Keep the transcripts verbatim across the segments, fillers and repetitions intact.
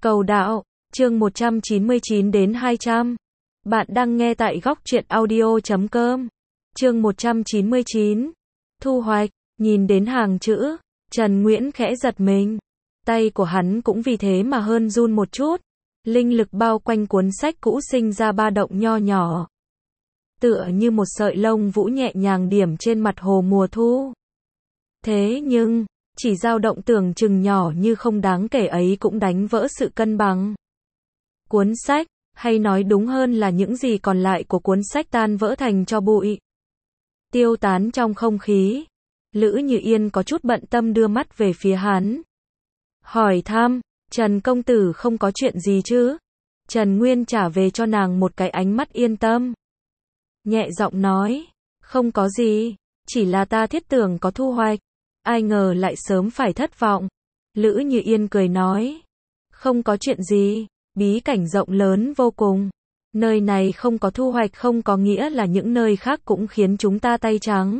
Cầu đạo, chương một trăm chín mươi chín đến hai trăm. Bạn đang nghe tại góc truyện audio chấm com. Chương một trăm chín mươi chín. Thu hoạch, nhìn đến hàng chữ, Trần Nguyễn khẽ giật mình. Tay của hắn cũng vì thế mà hơn run một chút. Linh lực bao quanh cuốn sách cũ sinh ra ba động nho nhỏ. Tựa như một sợi lông vũ nhẹ nhàng điểm trên mặt hồ mùa thu. Thế nhưng, chỉ dao động tưởng chừng nhỏ như không đáng kể ấy cũng đánh vỡ sự cân bằng. Cuốn sách, hay nói đúng hơn là những gì còn lại của cuốn sách tan vỡ thành tro bụi. Tiêu tán trong không khí. Lữ Như Yên có chút bận tâm đưa mắt về phía hắn. Hỏi thăm, Trần công tử không có chuyện gì chứ? Trần Nguyên trả về cho nàng một cái ánh mắt yên tâm. Nhẹ giọng nói, không có gì, chỉ là ta thiết tưởng có thu hoạch. Ai ngờ lại sớm phải thất vọng. Lữ Như Yên cười nói, không có chuyện gì, bí cảnh rộng lớn vô cùng. Nơi này không có thu hoạch không có nghĩa là những nơi khác cũng khiến chúng ta tay trắng.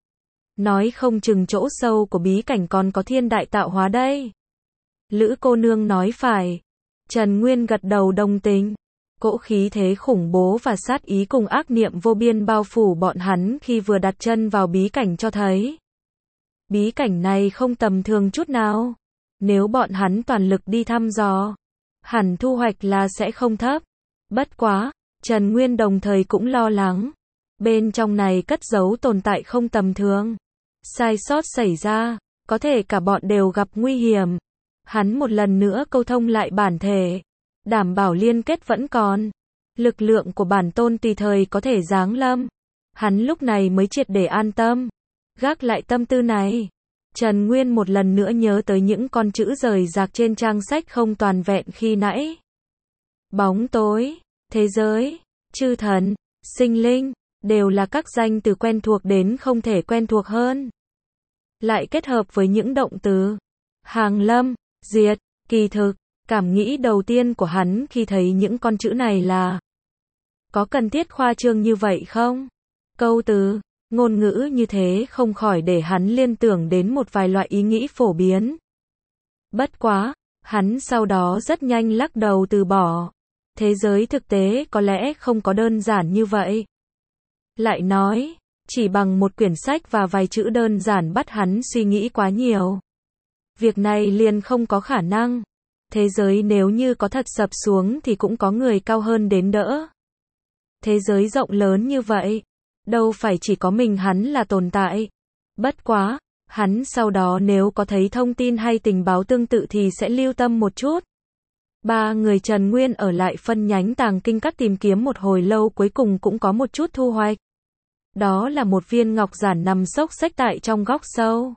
Nói không chừng chỗ sâu của bí cảnh còn có thiên đại tạo hóa đây. Lữ cô nương nói phải. Trần Nguyên gật đầu đồng tình. Cỗ khí thế khủng bố và sát ý cùng ác niệm vô biên bao phủ bọn hắn khi vừa đặt chân vào bí cảnh cho thấy. Bí cảnh này không tầm thường chút nào. Nếu bọn hắn toàn lực đi thăm dò, hẳn thu hoạch là sẽ không thấp. Bất quá, Trần Nguyên đồng thời cũng lo lắng. Bên trong này cất giấu tồn tại không tầm thường. Sai sót xảy ra, có thể cả bọn đều gặp nguy hiểm. Hắn một lần nữa câu thông lại bản thể, đảm bảo liên kết vẫn còn. Lực lượng của bản tôn tùy thời có thể giáng lâm. Hắn lúc này mới triệt để an tâm. Gác lại tâm tư này, Trần Nguyên một lần nữa nhớ tới những con chữ rời rạc trên trang sách không toàn vẹn khi nãy. Bóng tối, thế giới, chư thần, sinh linh, đều là các danh từ quen thuộc đến không thể quen thuộc hơn. Lại kết hợp với những động từ hàng lâm, diệt, kỳ thực, cảm nghĩ đầu tiên của hắn khi thấy những con chữ này là có cần thiết khoa trương như vậy không? Câu từ, ngôn ngữ như thế không khỏi để hắn liên tưởng đến một vài loại ý nghĩ phổ biến. Bất quá, hắn sau đó rất nhanh lắc đầu từ bỏ. Thế giới thực tế có lẽ không có đơn giản như vậy. Lại nói, chỉ bằng một quyển sách và vài chữ đơn giản bắt hắn suy nghĩ quá nhiều. Việc này liền không có khả năng. Thế giới nếu như có thật sập xuống thì cũng có người cao hơn đến đỡ. Thế giới rộng lớn như vậy, đâu phải chỉ có mình hắn là tồn tại. Bất quá, hắn sau đó nếu có thấy thông tin hay tình báo tương tự thì sẽ lưu tâm một chút. Ba người Trần Nguyên ở lại phân nhánh tàng kinh các tìm kiếm một hồi lâu cuối cùng cũng có một chút thu hoạch. Đó là một viên ngọc giản nằm xốc xếch tại trong góc sâu.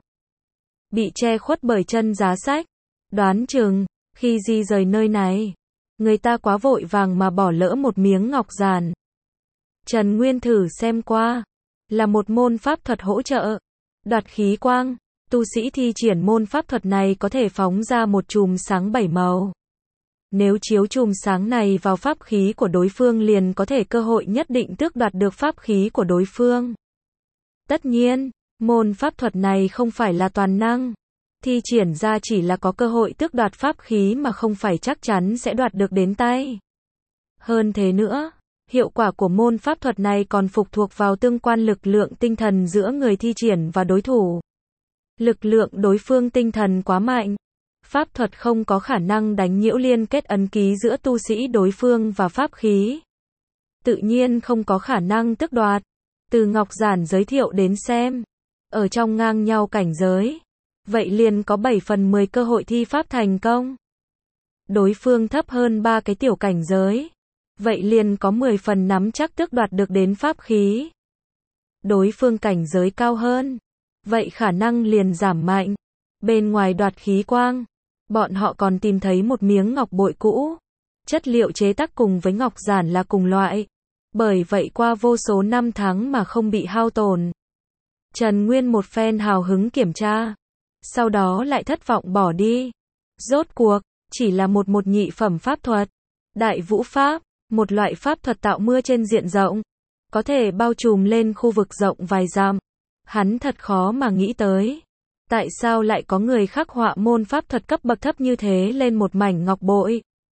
Bị che khuất bởi chân giá sách. Đoán chừng, khi di rời nơi này, người ta quá vội vàng mà bỏ lỡ một miếng ngọc giản. Trần Nguyên thử xem qua, là một môn pháp thuật hỗ trợ, đoạt khí quang. Tu sĩ thi triển môn pháp thuật này có thể phóng ra một chùm sáng bảy màu. Nếu chiếu chùm sáng này vào pháp khí của đối phương liền có thể cơ hội nhất định tước đoạt được pháp khí của đối phương. Tất nhiên, môn pháp thuật này không phải là toàn năng. Thi triển ra chỉ là có cơ hội tước đoạt pháp khí mà không phải chắc chắn sẽ đoạt được đến tay. Hơn thế nữa, hiệu quả của môn pháp thuật này còn phụ thuộc vào tương quan lực lượng tinh thần giữa người thi triển và đối thủ. Lực lượng đối phương tinh thần quá mạnh. Pháp thuật không có khả năng đánh nhiễu liên kết ấn ký giữa tu sĩ đối phương và pháp khí. Tự nhiên không có khả năng tước đoạt. Từ ngọc giản giới thiệu đến xem, ở trong ngang nhau cảnh giới, vậy liền có bảy phần mười cơ hội thi pháp thành công. Đối phương thấp hơn ba cái tiểu cảnh giới, vậy liền có mười phần nắm chắc tước đoạt được đến pháp khí. Đối phương cảnh giới cao hơn, vậy khả năng liền giảm mạnh. Bên ngoài đoạt khí quang, bọn họ còn tìm thấy một miếng ngọc bội cũ. Chất liệu chế tác cùng với ngọc giản là cùng loại. Bởi vậy qua vô số năm tháng mà không bị hao tổn. Trần Nguyên một phen hào hứng kiểm tra. Sau đó lại thất vọng bỏ đi. Rốt cuộc, chỉ là một một nhị phẩm pháp thuật. Đại vũ pháp, một loại pháp thuật tạo mưa trên diện rộng. Có thể bao trùm lên khu vực rộng vài dặm. Hắn thật khó mà nghĩ tới. Tại sao lại có người khắc họa môn pháp thuật cấp bậc thấp như thế lên một mảnh ngọc bội?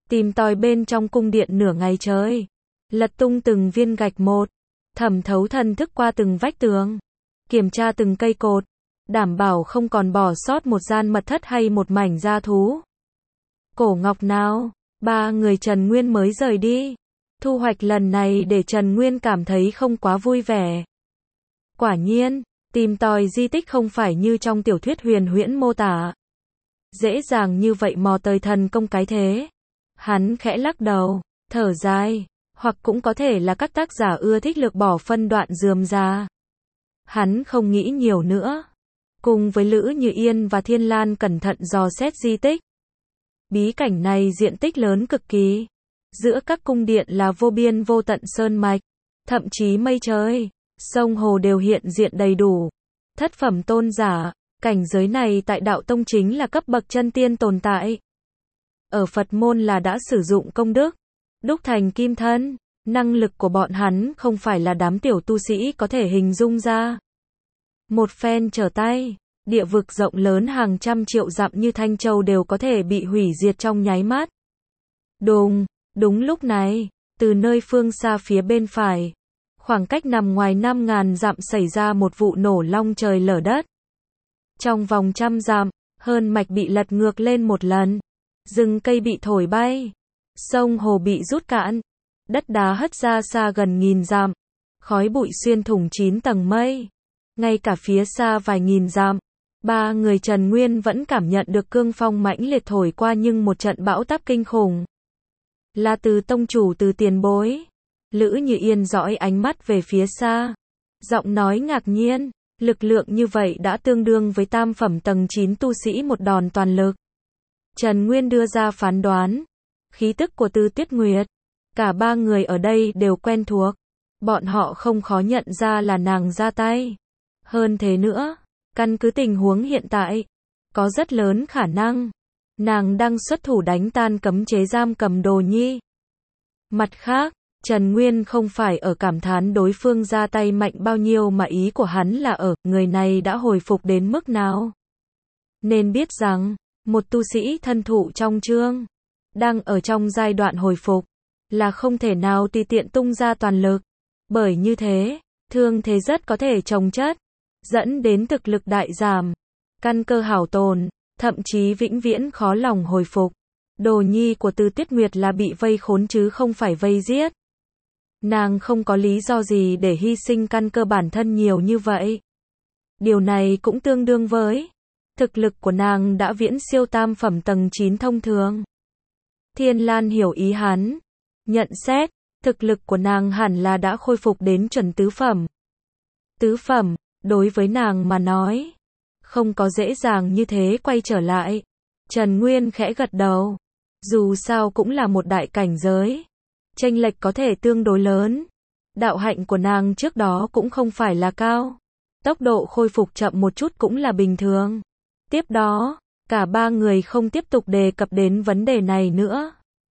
tìm tòi bên trong cung điện nửa ngày trời, lật tung từng viên gạch một, thẩm thấu thần thức qua từng vách tường, kiểm tra từng cây cột, đảm bảo không còn bỏ sót một gian mật thất hay một mảnh gia thú. Cổ ngọc nào, ba người Trần Nguyên mới rời đi. Thu hoạch lần này để Trần Nguyên cảm thấy không quá vui vẻ. Quả nhiên, tìm tòi di tích không phải như trong tiểu thuyết huyền huyễn mô tả. Dễ dàng như vậy mò tới thần công cái thế. Hắn khẽ lắc đầu, thở dài, hoặc cũng có thể là các tác giả ưa thích lược bỏ phân đoạn rườm rà. Hắn không nghĩ nhiều nữa. Cùng với Lữ Như Yên và Thiên Lan cẩn thận dò xét di tích. Bí cảnh này diện tích lớn cực kỳ. Giữa các cung điện là vô biên vô tận sơn mạch, thậm chí mây trời, sông hồ đều hiện diện đầy đủ. Thất phẩm tôn giả, cảnh giới này tại đạo tông chính là cấp bậc chân tiên tồn tại. Ở Phật môn là đã sử dụng công đức, đúc thành kim thân, năng lực của bọn hắn không phải là đám tiểu tu sĩ có thể hình dung ra. Một phen trở tay, địa vực rộng lớn hàng trăm triệu dặm như Thanh Châu đều có thể bị hủy diệt trong nháy mắt. Đùng, đúng lúc này, từ nơi phương xa phía bên phải, khoảng cách nằm ngoài năm ngàn dặm xảy ra một vụ nổ long trời lở đất. Trong vòng trăm dặm, hơn mạch bị lật ngược lên một lần, rừng cây bị thổi bay, sông hồ bị rút cạn, đất đá hất ra xa gần nghìn dặm, khói bụi xuyên thủng chín tầng mây. Ngay cả phía xa vài nghìn dặm, ba người Trần Nguyên vẫn cảm nhận được cương phong mãnh liệt thổi qua nhưng một trận bão táp kinh khủng. Là từ tông chủ từ tiền bối. Lữ Như Yên dõi ánh mắt về phía xa. Giọng nói ngạc nhiên, lực lượng như vậy đã tương đương với tam phẩm tầng chín tu sĩ một đòn toàn lực. Trần Nguyên đưa ra phán đoán. Khí tức của Tư Tuyết Nguyệt. Cả ba người ở đây đều quen thuộc. Bọn họ không khó nhận ra là nàng ra tay. Hơn thế nữa, căn cứ tình huống hiện tại, có rất lớn khả năng nàng đang xuất thủ đánh tan cấm chế giam cầm Đồ Nhi. Mặt khác, Trần Nguyên không phải ở cảm thán đối phương ra tay mạnh bao nhiêu mà ý của hắn là ở người này đã hồi phục đến mức nào. Nên biết rằng, một tu sĩ thân thụ trong chương, đang ở trong giai đoạn hồi phục, là không thể nào tùy tiện tung ra toàn lực. Bởi như thế, thương thế rất có thể chồng chất, dẫn đến thực lực đại giảm, căn cơ hảo tồn, thậm chí vĩnh viễn khó lòng hồi phục. Đồ Nhi của Tư Tuyết Nguyệt là bị vây khốn chứ không phải vây giết. Nàng không có lý do gì để hy sinh căn cơ bản thân nhiều như vậy. Điều này cũng tương đương với thực lực của nàng đã viễn siêu tam phẩm tầng chín thông thường. Thiên Lan hiểu ý hắn, nhận xét, thực lực của nàng hẳn là đã khôi phục đến chuẩn tứ phẩm. Tứ phẩm, đối với nàng mà nói, không có dễ dàng như thế quay trở lại. Trần Nguyên khẽ gật đầu. Dù sao cũng là một đại cảnh giới. Chênh lệch có thể tương đối lớn. Đạo hạnh của nàng trước đó cũng không phải là cao. Tốc độ khôi phục chậm một chút cũng là bình thường. Tiếp đó, cả ba người không tiếp tục đề cập đến vấn đề này nữa.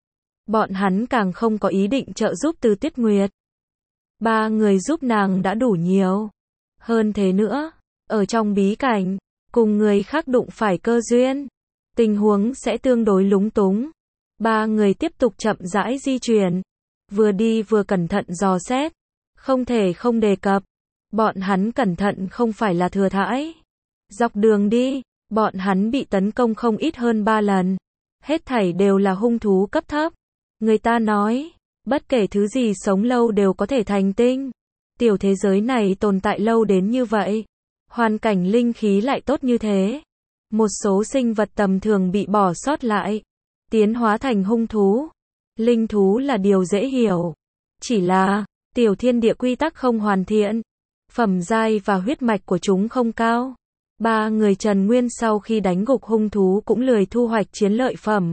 Bọn hắn càng không có ý định trợ giúp Tư Tuyết Nguyệt. Ba người giúp nàng đã đủ nhiều. Hơn thế nữa, ở trong bí cảnh, cùng người khác đụng phải cơ duyên, tình huống sẽ tương đối lúng túng. Ba người tiếp tục chậm rãi di chuyển, vừa đi vừa cẩn thận dò xét, không thể không đề cập. Bọn hắn cẩn thận không phải là thừa thãi. Dọc đường đi, bọn hắn bị tấn công không ít hơn ba lần. Hết thảy đều là hung thú cấp thấp. Người ta nói, bất kể thứ gì sống lâu đều có thể thành tinh. Tiểu thế giới này tồn tại lâu đến như vậy. Hoàn cảnh linh khí lại tốt như thế. Một số sinh vật tầm thường bị bỏ sót lại, tiến hóa thành hung thú. Linh thú là điều dễ hiểu. Chỉ là, tiểu thiên địa quy tắc không hoàn thiện. Phẩm giai và huyết mạch của chúng không cao. Ba người Trần Nguyên sau khi đánh gục hung thú cũng lười thu hoạch chiến lợi phẩm.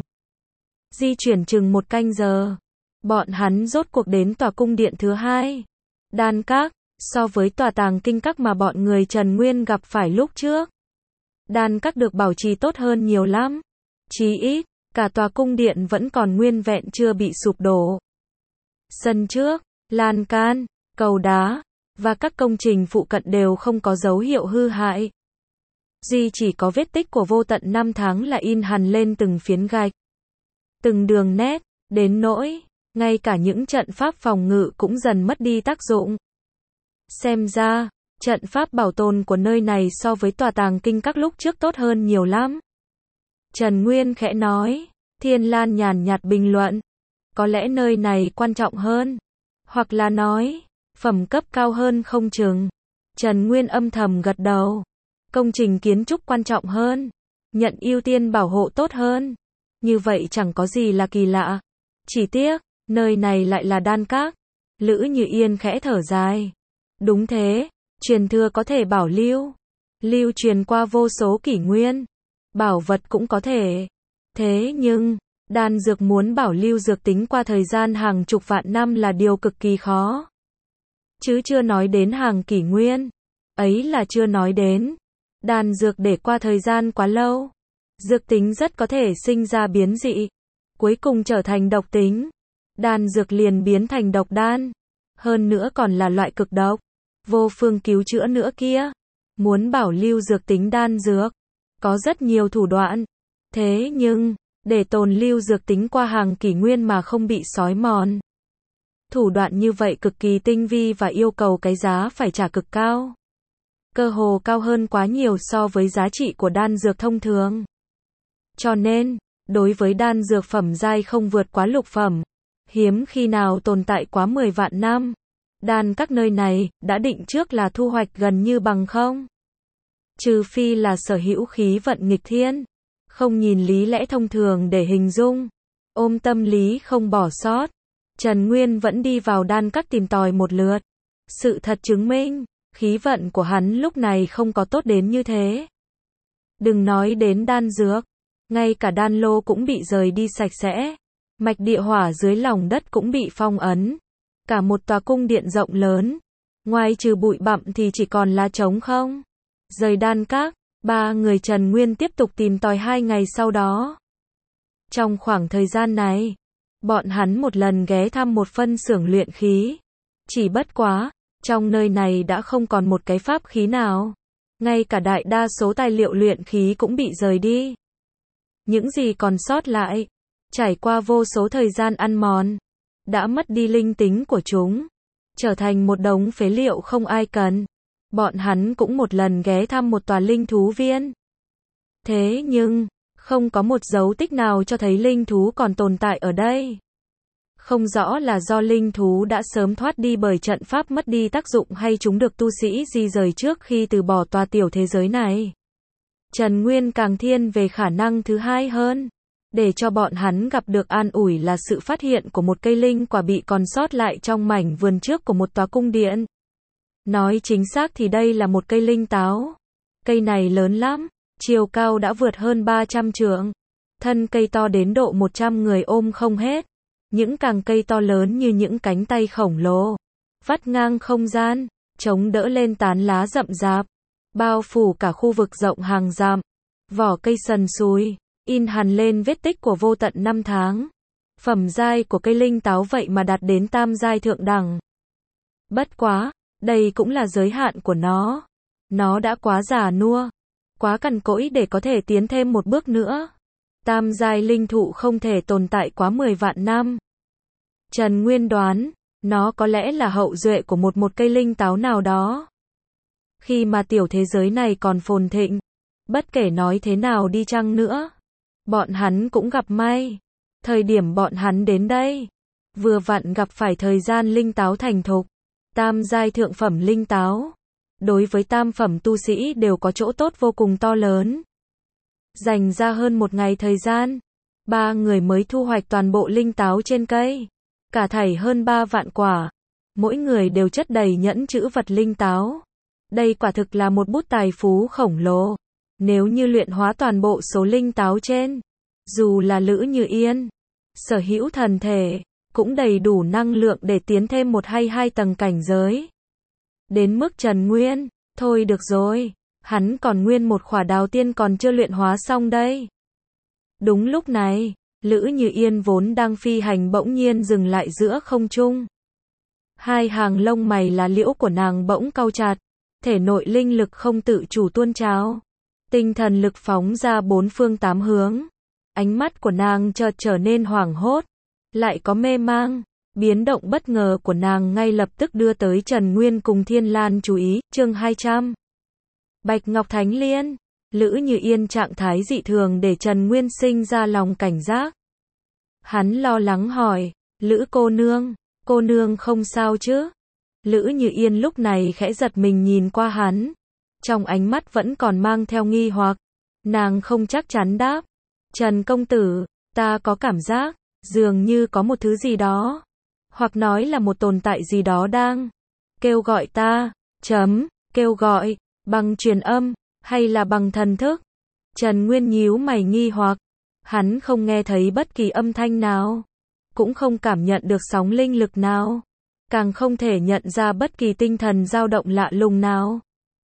Di chuyển chừng một canh giờ. Bọn hắn rốt cuộc đến tòa cung điện thứ hai. Đan Các, so với tòa tàng kinh các mà bọn người Trần Nguyên gặp phải lúc trước. Đan Các được bảo trì tốt hơn nhiều lắm. Chí ít, cả tòa cung điện vẫn còn nguyên vẹn chưa bị sụp đổ. Sân trước, lan can, cầu đá, và các công trình phụ cận đều không có dấu hiệu hư hại. Duy chỉ có vết tích của vô tận năm tháng là in hằn lên từng phiến gạch. Từng đường nét, Đến nỗi, ngay cả những trận pháp phòng ngự cũng dần mất đi tác dụng. Xem ra, trận pháp bảo tồn của nơi này so với tòa tàng kinh các lúc trước tốt hơn nhiều lắm. Trần Nguyên khẽ nói, Thiên Lan nhàn nhạt bình luận. Có lẽ nơi này quan trọng hơn. Hoặc là nói, phẩm cấp cao hơn không chừng. Trần Nguyên âm thầm gật đầu. Công trình kiến trúc quan trọng hơn. Nhận ưu tiên bảo hộ tốt hơn. Như vậy chẳng có gì là kỳ lạ. Chỉ tiếc, nơi này lại là đan các. Lữ Như Yên khẽ thở dài. Đúng thế, truyền thừa có thể bảo lưu. Lưu truyền qua vô số kỷ nguyên. Bảo vật cũng có thể. Thế nhưng, đan dược muốn bảo lưu dược tính qua thời gian hàng chục vạn năm là điều cực kỳ khó. Chứ chưa nói đến hàng kỷ nguyên. Ấy là chưa nói đến. Đan dược để qua thời gian quá lâu. Dược tính rất có thể sinh ra biến dị. Cuối cùng trở thành độc tính. Đan dược liền biến thành độc đan. Hơn nữa còn là loại cực độc. Vô phương cứu chữa nữa kia. Muốn bảo lưu dược tính đan dược. Có rất nhiều thủ đoạn. Thế nhưng, để tồn lưu dược tính qua hàng kỷ nguyên mà không bị xói mòn. Thủ đoạn như vậy cực kỳ tinh vi và yêu cầu cái giá phải trả cực cao. Cơ hồ cao hơn quá nhiều so với giá trị của đan dược thông thường. Cho nên, đối với đan dược phẩm giai không vượt quá lục phẩm, hiếm khi nào tồn tại quá mười vạn năm. Đan các nơi này, đã định trước là thu hoạch gần như bằng không. Trừ phi là sở hữu khí vận nghịch thiên. Không nhìn lý lẽ thông thường để hình dung. Ôm tâm lý không bỏ sót. Trần Nguyên vẫn đi vào đan các tìm tòi một lượt. Sự thật chứng minh, khí vận của hắn lúc này không có tốt đến như thế. Đừng nói đến đan dược. Ngay cả đan lô cũng bị rời đi sạch sẽ. Mạch địa hỏa dưới lòng đất cũng bị phong ấn. Cả một tòa cung điện rộng lớn. Ngoài trừ bụi bặm thì chỉ còn là trống không. Rời đan các, ba người Trần Nguyên tiếp tục tìm tòi hai ngày sau đó. Trong khoảng thời gian này, bọn hắn một lần ghé thăm một phân xưởng luyện khí. Chỉ bất quá, trong nơi này đã không còn một cái pháp khí nào. Ngay cả đại đa số tài liệu luyện khí cũng bị rời đi. Những gì còn sót lại, trải qua vô số thời gian ăn mòn, đã mất đi linh tính của chúng, trở thành một đống phế liệu không ai cần. Bọn hắn cũng một lần ghé thăm một tòa linh thú viên. Thế nhưng, không có một dấu tích nào cho thấy linh thú còn tồn tại ở đây. Không rõ là do linh thú đã sớm thoát đi bởi trận pháp mất đi tác dụng hay chúng được tu sĩ di rời trước khi từ bỏ tòa tiểu thế giới này. Trần Nguyên càng thiên về khả năng thứ hai hơn. Để cho bọn hắn gặp được an ủi là sự phát hiện của một cây linh quả bị còn sót lại trong mảnh vườn trước của một tòa cung điện. Nói chính xác thì đây là một cây linh táo. Cây này lớn lắm, chiều cao đã vượt hơn ba trăm trượng. Thân cây to đến độ một trăm người ôm không hết. Những càng cây to lớn như những cánh tay khổng lồ. Vắt ngang không gian, chống đỡ lên tán lá rậm rạp. Bao phủ cả khu vực rộng hàng dặm. Vỏ cây sần sùi, in hằn lên vết tích của vô tận năm tháng. Phẩm giai của cây linh táo vậy mà đạt đến tam giai thượng đẳng. Bất quá, đây cũng là giới hạn của nó. Nó đã quá già nua, quá cằn cỗi để có thể tiến thêm một bước nữa. Tam giai linh thụ không thể tồn tại quá mười vạn năm. Trần Nguyên đoán, nó có lẽ là hậu duệ của một một cây linh táo nào đó. Khi mà tiểu thế giới này còn phồn thịnh, bất kể nói thế nào đi chăng nữa, bọn hắn cũng gặp may. Thời điểm bọn hắn đến đây, vừa vặn gặp phải thời gian linh táo thành thục. Tam giai thượng phẩm linh táo, đối với tam phẩm tu sĩ đều có chỗ tốt vô cùng to lớn. Dành ra hơn một ngày thời gian, ba người mới thu hoạch toàn bộ linh táo trên cây. Cả thảy hơn ba vạn quả. Mỗi người đều chất đầy nhẫn trữ vật linh táo. Đây quả thực là một bút tài phú khổng lồ. Nếu như luyện hóa toàn bộ số linh táo trên, dù là Lữ Như Yên, sở hữu thần thể, cũng đầy đủ năng lượng để tiến thêm một hay hai tầng cảnh giới. Đến mức Trần Nguyên, thôi được rồi, hắn còn nguyên một khỏa đào tiên còn chưa luyện hóa xong đây. Đúng lúc này, Lữ Như Yên vốn đang phi hành bỗng nhiên dừng lại giữa không trung. Hai hàng lông mày lá liễu của nàng bỗng cau chặt, thể nội linh lực không tự chủ tuôn trào. Tinh thần lực phóng ra bốn phương tám hướng. Ánh mắt của nàng chợt trở nên hoảng hốt. lại có mê mang. Biến động bất ngờ của nàng ngay lập tức đưa tới Trần Nguyên cùng Thiên Lan chú ý. Chương hai trăm. Bạch Ngọc Thánh Liên. Lữ Như Yên trạng thái dị thường để Trần Nguyên sinh ra lòng cảnh giác. Hắn lo lắng hỏi, Lữ cô nương, cô nương không sao chứ? Lữ Như Yên lúc này khẽ giật mình nhìn qua hắn. Trong ánh mắt vẫn còn mang theo nghi hoặc. Nàng không chắc chắn đáp. Trần công tử, ta có cảm giác, dường như có một thứ gì đó. Hoặc nói là một tồn tại gì đó đang kêu gọi ta. Chấm, kêu gọi, bằng truyền âm, hay là bằng thần thức? Trần Nguyên nhíu mày nghi hoặc. Hắn không nghe thấy bất kỳ âm thanh nào. Cũng không cảm nhận được sóng linh lực nào. Càng không thể nhận ra bất kỳ tinh thần dao động lạ lùng nào.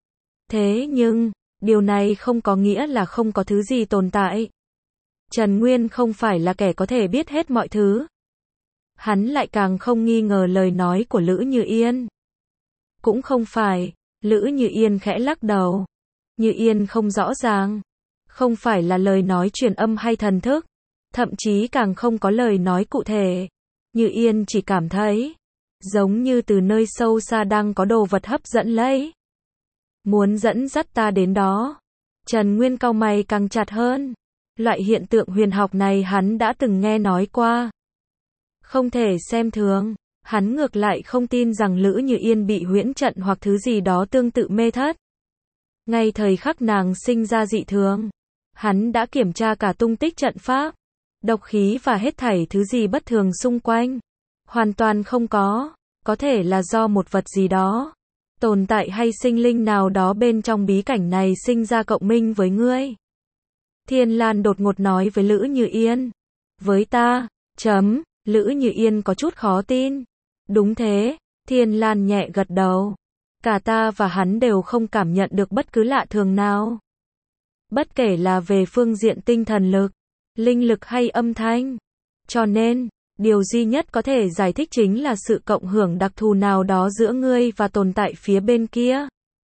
Thế nhưng, điều này không có nghĩa là không có thứ gì tồn tại. Trần Nguyên không phải là kẻ có thể biết hết mọi thứ. Hắn lại càng không nghi ngờ lời nói của Lữ Như Yên. Cũng không phải, Lữ Như Yên khẽ lắc đầu. Như Yên không rõ ràng. Không phải là lời nói truyền âm hay thần thức. Thậm chí càng không có lời nói cụ thể. Như Yên chỉ cảm thấy giống như từ nơi sâu xa đang có đồ vật hấp dẫn lấy. Muốn dẫn dắt ta đến đó. Trần Nguyên cau mày càng chặt hơn. Loại hiện tượng huyền học này hắn đã từng nghe nói qua. Không thể xem thường. Hắn ngược lại không tin rằng Lữ Như Yên bị huyễn trận hoặc thứ gì đó tương tự mê thất. Ngay thời khắc nàng sinh ra dị thường, hắn đã kiểm tra cả tung tích trận pháp, độc khí và hết thảy thứ gì bất thường xung quanh. Hoàn toàn không có. Có thể là do một vật gì đó, tồn tại hay sinh linh nào đó bên trong bí cảnh này sinh ra cộng minh với ngươi. Thiên Lan đột ngột nói với Lữ Như Yên. Với ta, chấm, Lữ Như Yên có chút khó tin. Đúng thế, Thiên Lan nhẹ gật đầu. Cả ta và hắn đều không cảm nhận được bất cứ lạ thường nào. Bất kể là về phương diện tinh thần lực, linh lực hay âm thanh. Cho nên, điều duy nhất có thể giải thích chính là sự cộng hưởng đặc thù nào đó giữa ngươi và tồn tại phía bên kia.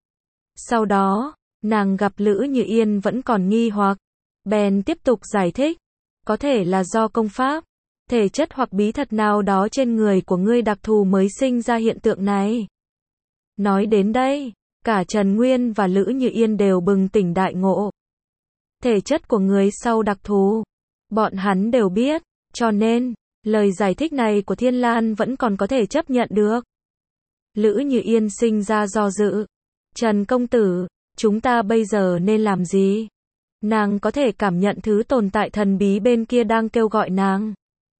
Sau đó, nàng gặp Lữ Như Yên vẫn còn nghi hoặc. Bèn tiếp tục giải thích. Có thể là do công pháp, thể chất hoặc bí thuật nào đó trên người của ngươi đặc thù mới sinh ra hiện tượng này. Nói đến đây, cả Trần Nguyên và Lữ Như Yên đều bừng tỉnh đại ngộ. Thể chất của người sau đặc thù, bọn hắn đều biết, cho nên, lời giải thích này của Thiên Lan vẫn còn có thể chấp nhận được. Lữ Như Yên sinh ra do dự. Trần công tử, chúng ta bây giờ nên làm gì? Nàng có thể cảm nhận thứ tồn tại thần bí bên kia đang kêu gọi nàng.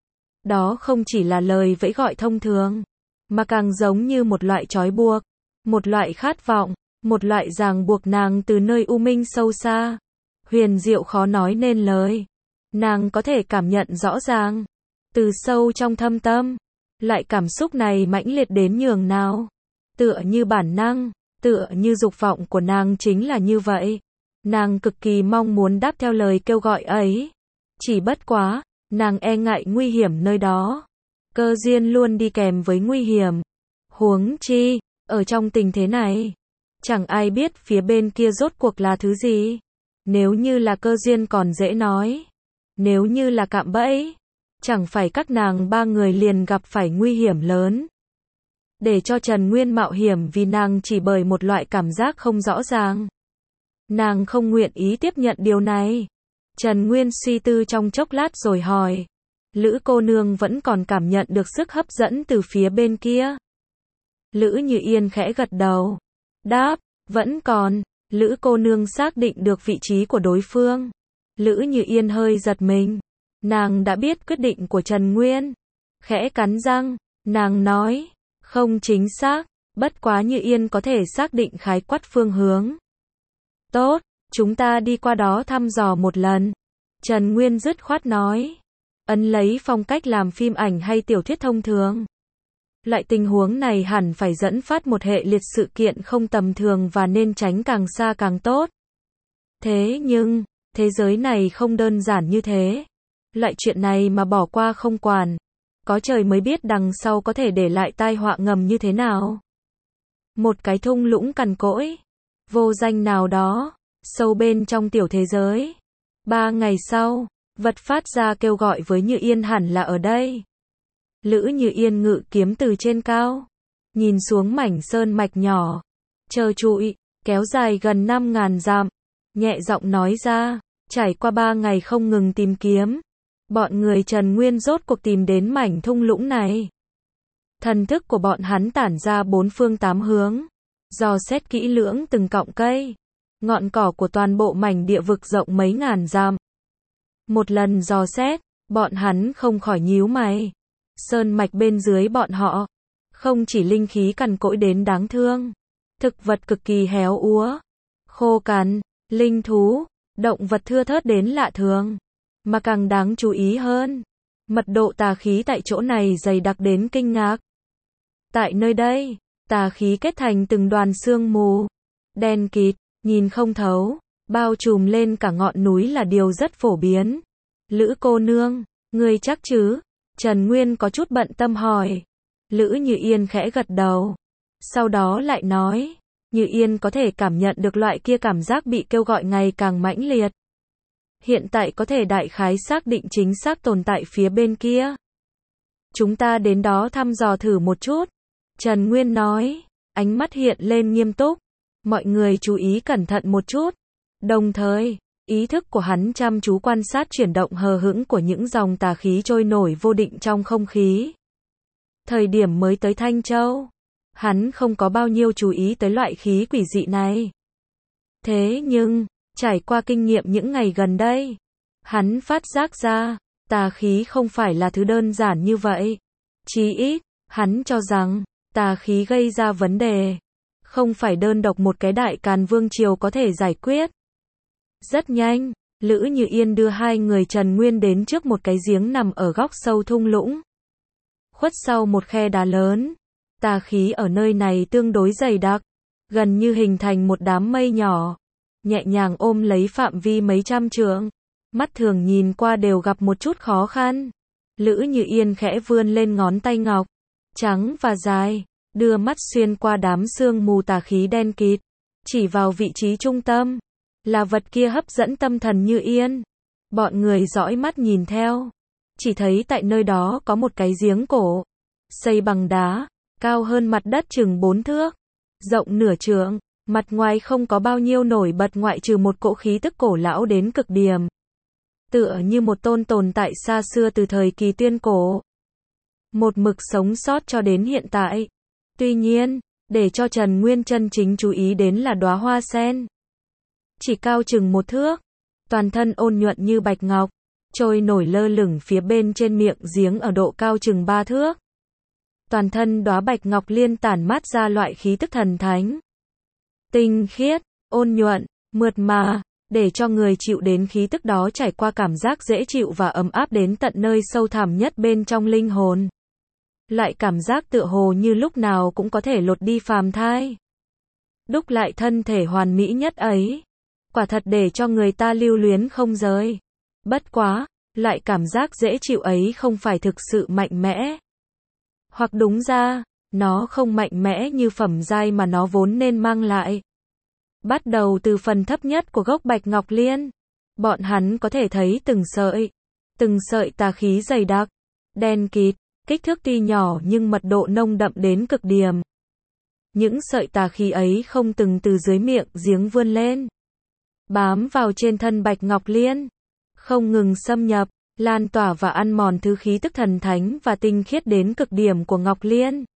Đó không chỉ là lời vẫy gọi thông thường, mà càng giống như một loại trói buộc, một loại khát vọng, một loại ràng buộc nàng từ nơi u minh sâu xa, huyền diệu khó nói nên lời. Nàng có thể cảm nhận rõ ràng, từ sâu trong thâm tâm, loại cảm xúc này mãnh liệt đến nhường nào. Tựa như bản năng, tựa như dục vọng của nàng chính là như vậy. Nàng cực kỳ mong muốn đáp theo lời kêu gọi ấy. Chỉ bất quá, nàng e ngại nguy hiểm nơi đó. Cơ duyên luôn đi kèm với nguy hiểm. Huống chi, ở trong tình thế này, chẳng ai biết phía bên kia rốt cuộc là thứ gì. Nếu như là cơ duyên còn dễ nói. Nếu như là cạm bẫy, chẳng phải các nàng ba người liền gặp phải nguy hiểm lớn. Để cho Trần Nguyên mạo hiểm vì nàng chỉ bởi một loại cảm giác không rõ ràng. Nàng không nguyện ý tiếp nhận điều này. Trần Nguyên suy tư trong chốc lát rồi hỏi. Lữ cô nương vẫn còn cảm nhận được sức hấp dẫn từ phía bên kia. Lữ Như Yên khẽ gật đầu. Đáp, vẫn còn. Lữ cô nương xác định được vị trí của đối phương. Lữ Như Yên hơi giật mình. Nàng đã biết quyết định của Trần Nguyên. Khẽ cắn răng, nàng nói. Không chính xác, bất quá Như Yên có thể xác định khái quát phương hướng. Tốt, chúng ta đi qua đó thăm dò một lần. Trần Nguyên dứt khoát nói. Ấn lấy phong cách làm phim ảnh hay tiểu thuyết thông thường. Loại tình huống này hẳn phải dẫn phát một hệ liệt sự kiện không tầm thường và nên tránh càng xa càng tốt. Thế nhưng, thế giới này không đơn giản như thế. Loại chuyện này mà bỏ qua không quản. Có trời mới biết đằng sau có thể để lại tai họa ngầm như thế nào. Một cái thung lũng cằn cỗi, vô danh nào đó, sâu bên trong tiểu thế giới. Ba ngày sau, vật phát ra kêu gọi với Như Yên hẳn là ở đây. Lữ Như Yên ngự kiếm từ trên cao, nhìn xuống mảnh sơn mạch nhỏ, trơ trụi, kéo dài gần năm ngàn dặm, nhẹ giọng nói ra, trải qua ba ngày không ngừng tìm kiếm, bọn người Trần Nguyên rốt cuộc tìm đến mảnh thung lũng này. Thần thức của bọn hắn tản ra bốn phương tám hướng, dò xét kỹ lưỡng từng cọng cây, ngọn cỏ của toàn bộ mảnh địa vực rộng mấy ngàn dặm. Một lần dò xét, bọn hắn không khỏi nhíu mày. Sơn mạch bên dưới bọn họ, không chỉ linh khí cằn cỗi đến đáng thương, thực vật cực kỳ héo úa, khô cằn, linh thú, động vật thưa thớt đến lạ thường, mà càng đáng chú ý hơn, mật độ tà khí tại chỗ này dày đặc đến kinh ngạc. Tại nơi đây, tà khí kết thành từng đoàn sương mù, đen kịt, nhìn không thấu, bao trùm lên cả ngọn núi là điều rất phổ biến. Lữ cô nương, ngươi chắc chứ? Trần Nguyên có chút bận tâm hỏi. Lữ Như Yên khẽ gật đầu, sau đó lại nói, Như Yên có thể cảm nhận được loại kia cảm giác bị kêu gọi ngày càng mãnh liệt. Hiện tại có thể đại khái xác định chính xác tồn tại phía bên kia. Chúng ta đến đó thăm dò thử một chút. Trần Nguyên nói, ánh mắt hiện lên nghiêm túc. Mọi người chú ý cẩn thận một chút. Đồng thời, ý thức của hắn chăm chú quan sát chuyển động hờ hững của những dòng tà khí trôi nổi vô định trong không khí. Thời điểm mới tới Thanh Châu, hắn không có bao nhiêu chú ý tới loại khí quỷ dị này. Thế nhưng, trải qua kinh nghiệm những ngày gần đây, hắn phát giác ra, tà khí không phải là thứ đơn giản như vậy. Chí ít, hắn cho rằng, tà khí gây ra vấn đề, không phải đơn độc một cái đại càn vương triều có thể giải quyết. Rất nhanh, Lữ Như Yên đưa hai người Trần Nguyên đến trước một cái giếng nằm ở góc sâu thung lũng. Khuất sau một khe đá lớn, tà khí ở nơi này tương đối dày đặc, gần như hình thành một đám mây nhỏ, nhẹ nhàng ôm lấy phạm vi mấy trăm trượng, mắt thường nhìn qua đều gặp một chút khó khăn. Lữ Như Yên khẽ vươn lên ngón tay ngọc, trắng và dài, đưa mắt xuyên qua đám sương mù tà khí đen kịt, chỉ vào vị trí trung tâm, là vật kia hấp dẫn tâm thần Như Yên. Bọn người dõi mắt nhìn theo, chỉ thấy tại nơi đó có một cái giếng cổ, xây bằng đá, cao hơn mặt đất chừng bốn thước, rộng nửa trượng, mặt ngoài không có bao nhiêu nổi bật ngoại trừ một cỗ khí tức cổ lão đến cực điểm. Tựa như một tôn tồn tại xa xưa từ thời kỳ tuyên cổ. Một mực sống sót cho đến hiện tại. Tuy nhiên, để cho Trần Nguyên chân chính chú ý đến là đóa hoa sen. Chỉ cao chừng một thước, toàn thân ôn nhuận như bạch ngọc, trôi nổi lơ lửng phía bên trên miệng giếng ở độ cao chừng ba thước. Toàn thân đóa bạch ngọc liên tản mát ra loại khí tức thần thánh. Tinh khiết, ôn nhuận, mượt mà, để cho người chịu đến khí tức đó trải qua cảm giác dễ chịu và ấm áp đến tận nơi sâu thẳm nhất bên trong linh hồn. Lại cảm giác tựa hồ như lúc nào cũng có thể lột đi phàm thai. Đúc lại thân thể hoàn mỹ nhất ấy. Quả thật để cho người ta lưu luyến không rời. Bất quá, loại cảm giác dễ chịu ấy không phải thực sự mạnh mẽ. Hoặc đúng ra, nó không mạnh mẽ như phẩm giai mà nó vốn nên mang lại. Bắt đầu từ phần thấp nhất của gốc Bạch Ngọc Liên, bọn hắn có thể thấy từng sợi, từng sợi tà khí dày đặc, đen kịt, kích thước tuy nhỏ nhưng mật độ nông đậm đến cực điểm. Những sợi tà khí ấy không từng từ dưới miệng giếng vươn lên, bám vào trên thân Bạch Ngọc Liên, không ngừng xâm nhập, lan tỏa và ăn mòn thứ khí tức thần thánh và tinh khiết đến cực điểm của Ngọc Liên.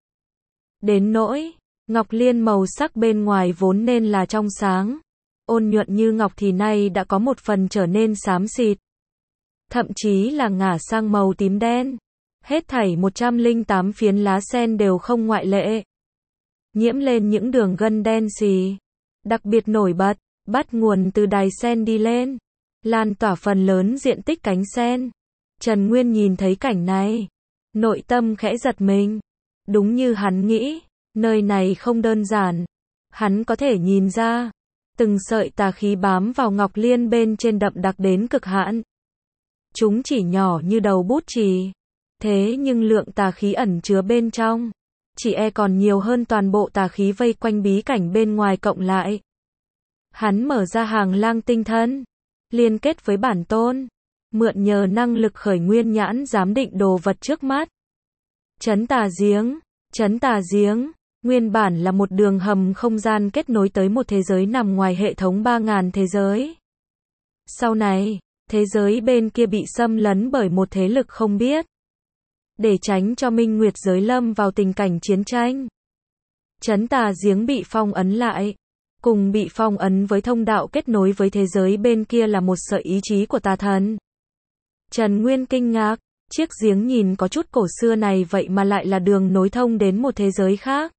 Đến nỗi, Ngọc Liên màu sắc bên ngoài vốn nên là trong sáng, ôn nhuận như ngọc thì nay đã có một phần trở nên xám xịt. Thậm chí là ngả sang màu tím đen. Hết thảy một trăm lẻ tám phiến lá sen đều không ngoại lệ. Nhiễm lên những đường gân đen xì, đặc biệt nổi bật, bắt nguồn từ đài sen đi lên, lan tỏa phần lớn diện tích cánh sen. Trần Nguyên nhìn thấy cảnh này, nội tâm khẽ giật mình. Đúng như hắn nghĩ, nơi này không đơn giản. Hắn có thể nhìn ra, từng sợi tà khí bám vào Ngọc Liên bên trên đậm đặc đến cực hạn. Chúng chỉ nhỏ như đầu bút chì, thế nhưng lượng tà khí ẩn chứa bên trong, chỉ e còn nhiều hơn toàn bộ tà khí vây quanh bí cảnh bên ngoài cộng lại. Hắn mở ra hàng lang tinh thân, liên kết với bản tôn, mượn nhờ năng lực khởi nguyên nhãn giám định đồ vật trước mắt. Trấn Tà Giếng. Trấn Tà Giếng, nguyên bản là một đường hầm không gian kết nối tới một thế giới nằm ngoài hệ thống ba ngàn thế giới. Sau này, thế giới bên kia bị xâm lấn bởi một thế lực không biết. Để tránh cho Minh Nguyệt giới lâm vào tình cảnh chiến tranh, Trấn Tà Giếng bị phong ấn lại. Cùng bị phong ấn với thông đạo kết nối với thế giới bên kia là một sợi ý chí của tà thần. Trần Nguyên kinh ngạc, chiếc giếng nhìn có chút cổ xưa này vậy mà lại là đường nối thông đến một thế giới khác.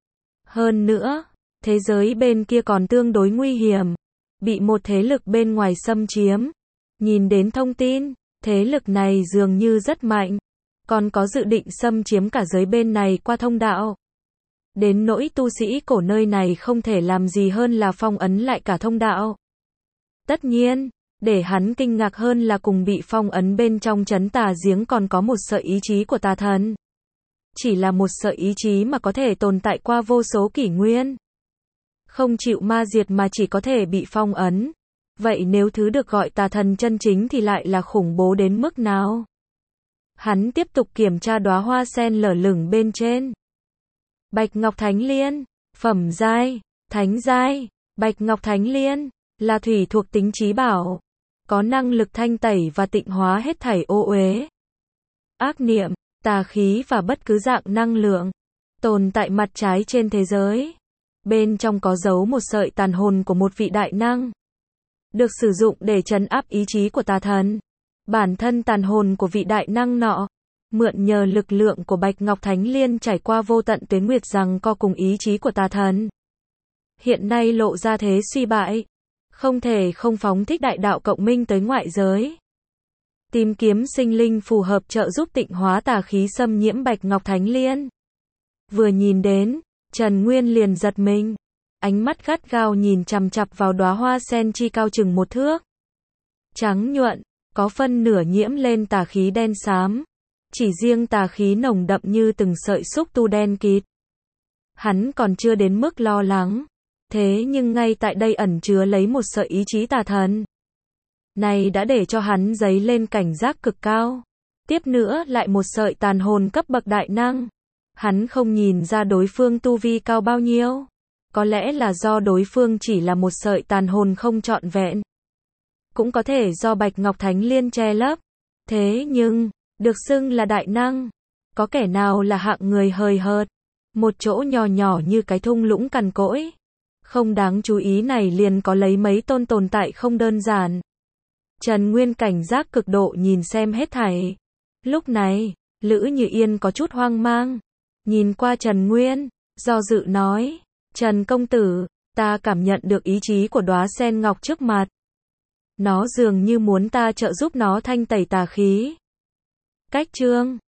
Hơn nữa, thế giới bên kia còn tương đối nguy hiểm, bị một thế lực bên ngoài xâm chiếm. Nhìn đến thông tin, thế lực này dường như rất mạnh, còn có dự định xâm chiếm cả giới bên này qua thông đạo. Đến nỗi tu sĩ cổ nơi này không thể làm gì hơn là phong ấn lại cả thông đạo. Tất nhiên, để hắn kinh ngạc hơn là cùng bị phong ấn bên trong Trấn Tà Giếng còn có một sợi ý chí của tà thần. Chỉ là một sợi ý chí mà có thể tồn tại qua vô số kỷ nguyên. Không chịu ma diệt mà chỉ có thể bị phong ấn. Vậy nếu thứ được gọi tà thần chân chính thì lại là khủng bố đến mức nào? Hắn tiếp tục kiểm tra đóa hoa sen lở lửng bên trên. Bạch Ngọc Thánh Liên, phẩm giai, thánh giai. Bạch Ngọc Thánh Liên là thủy thuộc tính trí bảo, có năng lực thanh tẩy và tịnh hóa hết thảy ô uế, ác niệm, tà khí và bất cứ dạng năng lượng tồn tại mặt trái trên thế giới. Bên trong có giấu một sợi tàn hồn của một vị đại năng, được sử dụng để trấn áp ý chí của tà thần. Bản thân tàn hồn của vị đại năng nọ, mượn nhờ lực lượng của Bạch Ngọc Thánh Liên trải qua vô tận tuế nguyệt giằng co cùng ý chí của tà thần. Hiện nay lộ ra thế suy bại, không thể không phóng thích đại đạo cộng minh tới ngoại giới. Tìm kiếm sinh linh phù hợp trợ giúp tịnh hóa tà khí xâm nhiễm Bạch Ngọc Thánh Liên. Vừa nhìn đến, Trần Nguyên liền giật mình, ánh mắt gắt gao nhìn chằm chằm vào đóa hoa sen chi cao chừng một thước. Trắng nhuận, có phân nửa nhiễm lên tà khí đen xám. Chỉ riêng tà khí nồng đậm như từng sợi xúc tu đen kịt. Hắn còn chưa đến mức lo lắng. Thế nhưng ngay tại đây ẩn chứa lấy một sợi ý chí tà thần. Này đã để cho hắn dấy lên cảnh giác cực cao. Tiếp nữa lại một sợi tàn hồn cấp bậc đại năng. Hắn không nhìn ra đối phương tu vi cao bao nhiêu. Có lẽ là do đối phương chỉ là một sợi tàn hồn không trọn vẹn. Cũng có thể do Bạch Ngọc Thánh Liên che lấp. Thế nhưng, được xưng là đại năng, có kẻ nào là hạng người hời hợt. Một chỗ nhỏ nhỏ như cái thung lũng cằn cỗi, không đáng chú ý này liền có lấy mấy tôn tồn tại không đơn giản. Trần Nguyên cảnh giác cực độ nhìn xem hết thảy. Lúc này, Lữ Như Yên có chút hoang mang, nhìn qua Trần Nguyên, do dự nói, Trần công tử, ta cảm nhận được ý chí của đóa sen ngọc trước mặt. Nó dường như muốn ta trợ giúp nó thanh tẩy tà khí. Cách chương